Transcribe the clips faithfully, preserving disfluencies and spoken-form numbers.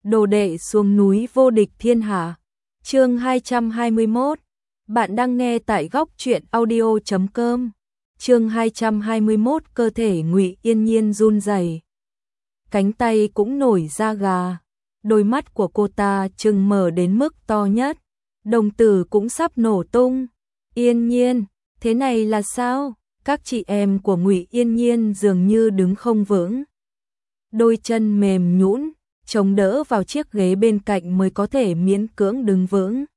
đồ đệ xuống núi vô địch thiên hạ. Chương hai trăm hai mươi mốt. Bạn đang nghe tại góc truyện audio chấm com. Chương hai trăm hai mươi mốt, cơ thể Ngụy Yên Nhiên run rẩy, cánh tay cũng nổi da gà, đôi mắt của cô ta trừng mở đến mức to nhất, đồng tử cũng sắp nổ tung. Yên Nhiên, thế này là sao? Các chị em của Ngụy Yên Nhiên dường như đứng không vững, đôi chân mềm nhũn, chống đỡ vào chiếc ghế bên cạnh mới có thể miễn cưỡng đứng vững.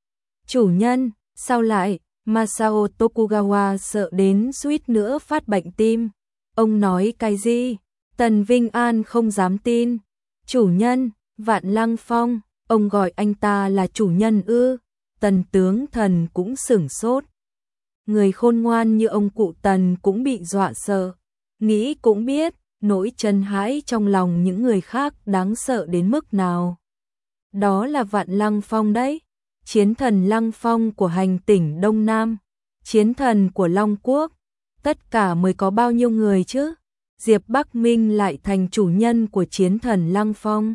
Chủ nhân, sao lại? Masao Tokugawa sợ đến suýt nữa phát bệnh tim. Ông nói cái gì? Tần Vinh An không dám tin. Chủ nhân, Vạn Lăng Phong, ông gọi anh ta là chủ nhân ư? Tần tướng thần cũng sửng sốt. Người khôn ngoan như ông cụ Tần cũng bị dọa sợ. Nghĩ cũng biết, nỗi chân hãi trong lòng những người khác đáng sợ đến mức nào. Đó là Vạn Lăng Phong đấy. Chiến thần Lăng Phong của hành tỉnh Đông Nam, chiến thần của Long Quốc, tất cả mới có bao nhiêu người chứ? Diệp Bắc Minh lại thành chủ nhân của chiến thần Lăng Phong.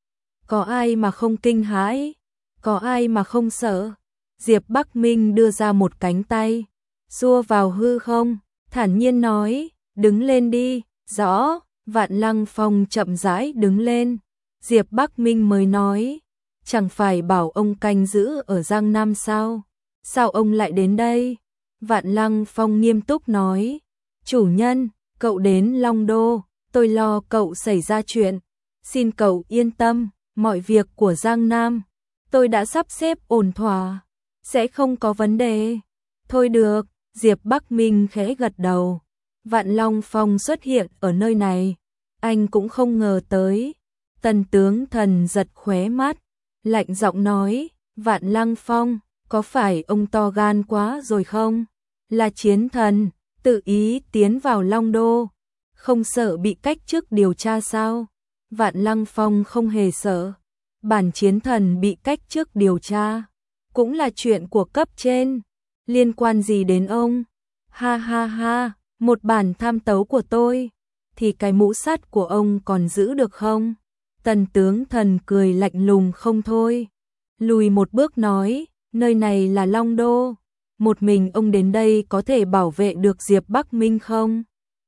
Có ai mà không kinh hãi? Có ai mà không sợ? Diệp Bắc Minh đưa ra một cánh tay, xua vào hư không, thản nhiên nói, đứng lên đi. Rõ. Vạn Lăng Phong chậm rãi đứng lên. Diệp Bắc Minh mới nói, chẳng phải bảo ông canh giữ ở Giang Nam sao? Sao ông lại đến đây? Vạn Lăng Phong nghiêm túc nói, chủ nhân, cậu đến Long Đô, tôi lo cậu xảy ra chuyện. Xin cậu yên tâm, mọi việc của Giang Nam, tôi đã sắp xếp ổn thỏa, sẽ không có vấn đề. Thôi được, Diệp Bắc Minh khẽ gật đầu. Vạn Long Phong xuất hiện ở nơi này, anh cũng không ngờ tới. Tần tướng thần giật khóe mắt, lạnh giọng nói, Vạn Lăng Phong, có phải ông to gan quá rồi không? Là chiến thần, tự ý tiến vào Long Đô, không sợ bị cách chức điều tra sao? Vạn Lăng Phong không hề sợ, bản chiến thần bị cách chức điều tra, cũng là chuyện của cấp trên, liên quan gì đến ông? Ha ha ha, một bản tham tấu của tôi, thì cái mũ sắt của ông còn giữ được không? Tần tướng thần cười lạnh lùng không thôi, lùi một bước nói, nơi này là Long Đô, một mình ông đến đây có thể bảo vệ được Diệp Bắc Minh không?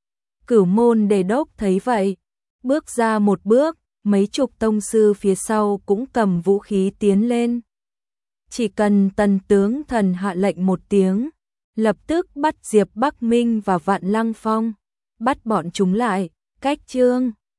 Cửu môn đề đốc thấy vậy, bước ra một bước, mấy chục tông sư phía sau cũng cầm vũ khí tiến lên. Chỉ cần tần tướng thần hạ lệnh một tiếng, lập tức bắt Diệp Bắc Minh và Vạn Lăng Phong, bắt bọn chúng lại. Cách chương